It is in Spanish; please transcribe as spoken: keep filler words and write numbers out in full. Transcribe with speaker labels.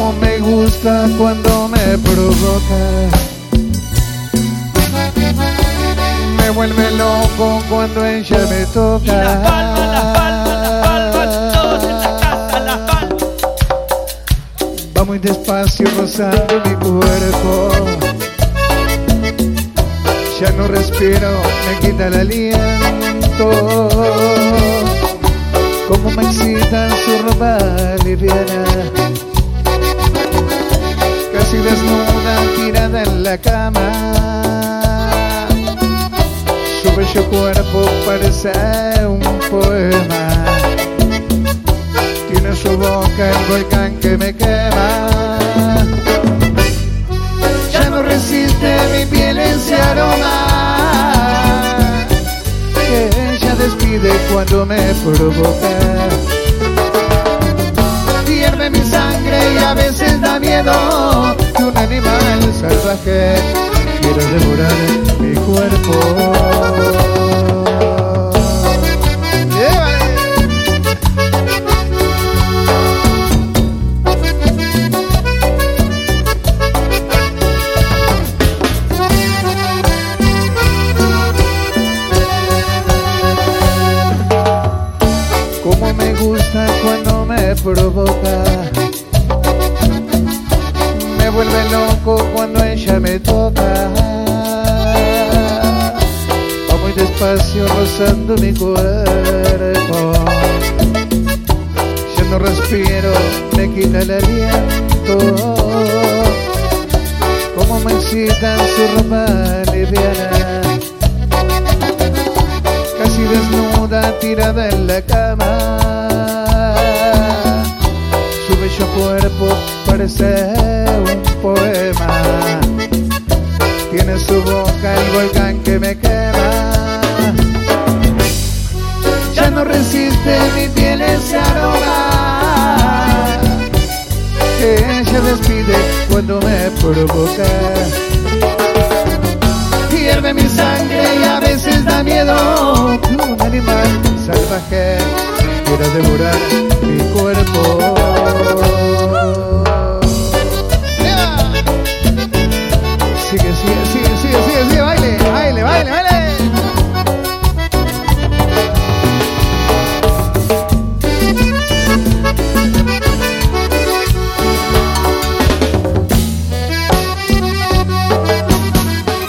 Speaker 1: Como me gusta cuando me provoca, me vuelve loco cuando ella me toca.
Speaker 2: Y las palmas, las palmas, las palmas, todos en la casa, las palmas.
Speaker 1: Va muy despacio rozando mi cuerpo, ya no respiro, me quita el aliento. Como me excita su ropa liviana, casi desnuda, tirada en la cama. Su bello cuerpo parece un poema, tiene su boca el volcán que me quema. Ya no resiste mi piel ese aroma que ella despide cuando me provoca. Hierve mi sangre y a veces da miedo que un animal salvaje quiera devorar mi cuerpo. Como me gusta cuando me provoca, me vuelve loco cuando ella me toca. Va muy despacio rozando mi cuerpo, ya no respiro, me quita el aliento. Como me excita su ropa liviana, casi desnuda, tirada en la cama. Su bello cuerpo parece un poema, tiene su boca el volcán que me quema. Ya no resiste mi piel ese aroma que ella despide cuando me provoca. Hierve mi sangre y a veces da miedo que un animal salvaje quiera devorar